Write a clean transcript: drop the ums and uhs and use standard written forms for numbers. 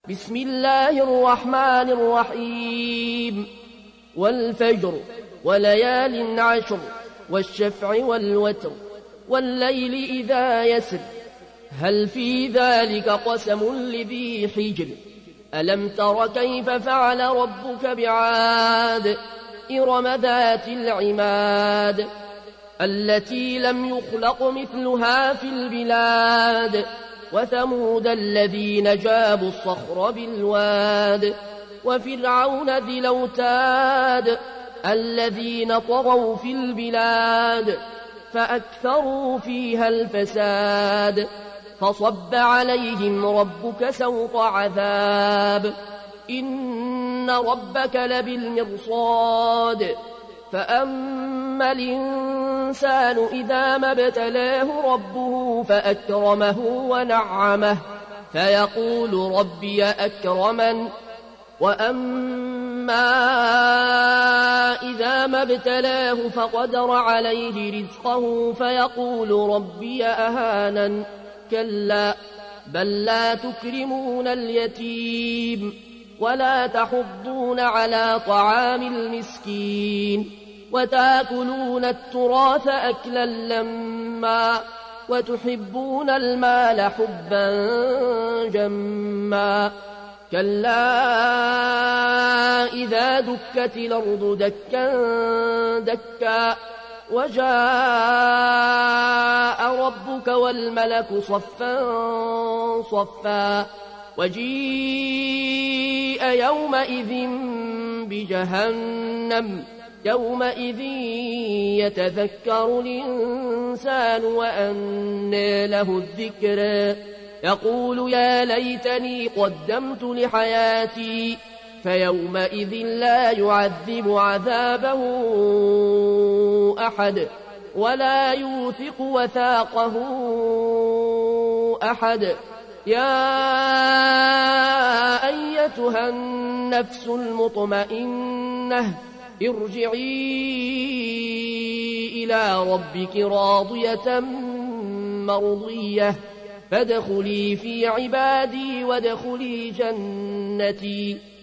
بسم الله الرحمن الرحيم والفجر وليال عشر والشفع والوتر والليل إذا يسر هل في ذلك قسم لذي حجر ألم تر كيف فعل ربك بعاد إرم ذات العماد التي لم يخلق مثلها في البلاد وثمود الذين جابوا الصخر بالواد وفرعون ذي الأوتاد الذين طغوا في البلاد فأكثروا فيها الفساد فصب عليهم ربك سوط عذاب إن ربك لبالمرصاد فأما الإنسان إذا ما ابتلاه ربه فأكرمه ونعمه فيقول ربي أكرمن وأما إذا ما ابتلاه فقدر عليه رزقه فيقول ربي أهانن كلا بل لا تكرمون اليتيم ولا تحضون على طعام المسكين وتأكلون التراث أكلا لما وتحبون المال حبا جما كلا إذا دكت الأرض دكا دكا وجاء ربك والملك صفا صفا وجيء يومئذ بجهنم يومئذ يتذكر الإنسان وأنى له الذكر يقول يا ليتني قدمت لحياتي فيومئذ لا يعذب عذابه أحد ولا يوثق وثاقه أحد يا أيتها النفس المطمئنة ارجعي إلى ربك راضية مرضية فادخلي في عبادي وادخلي جنتي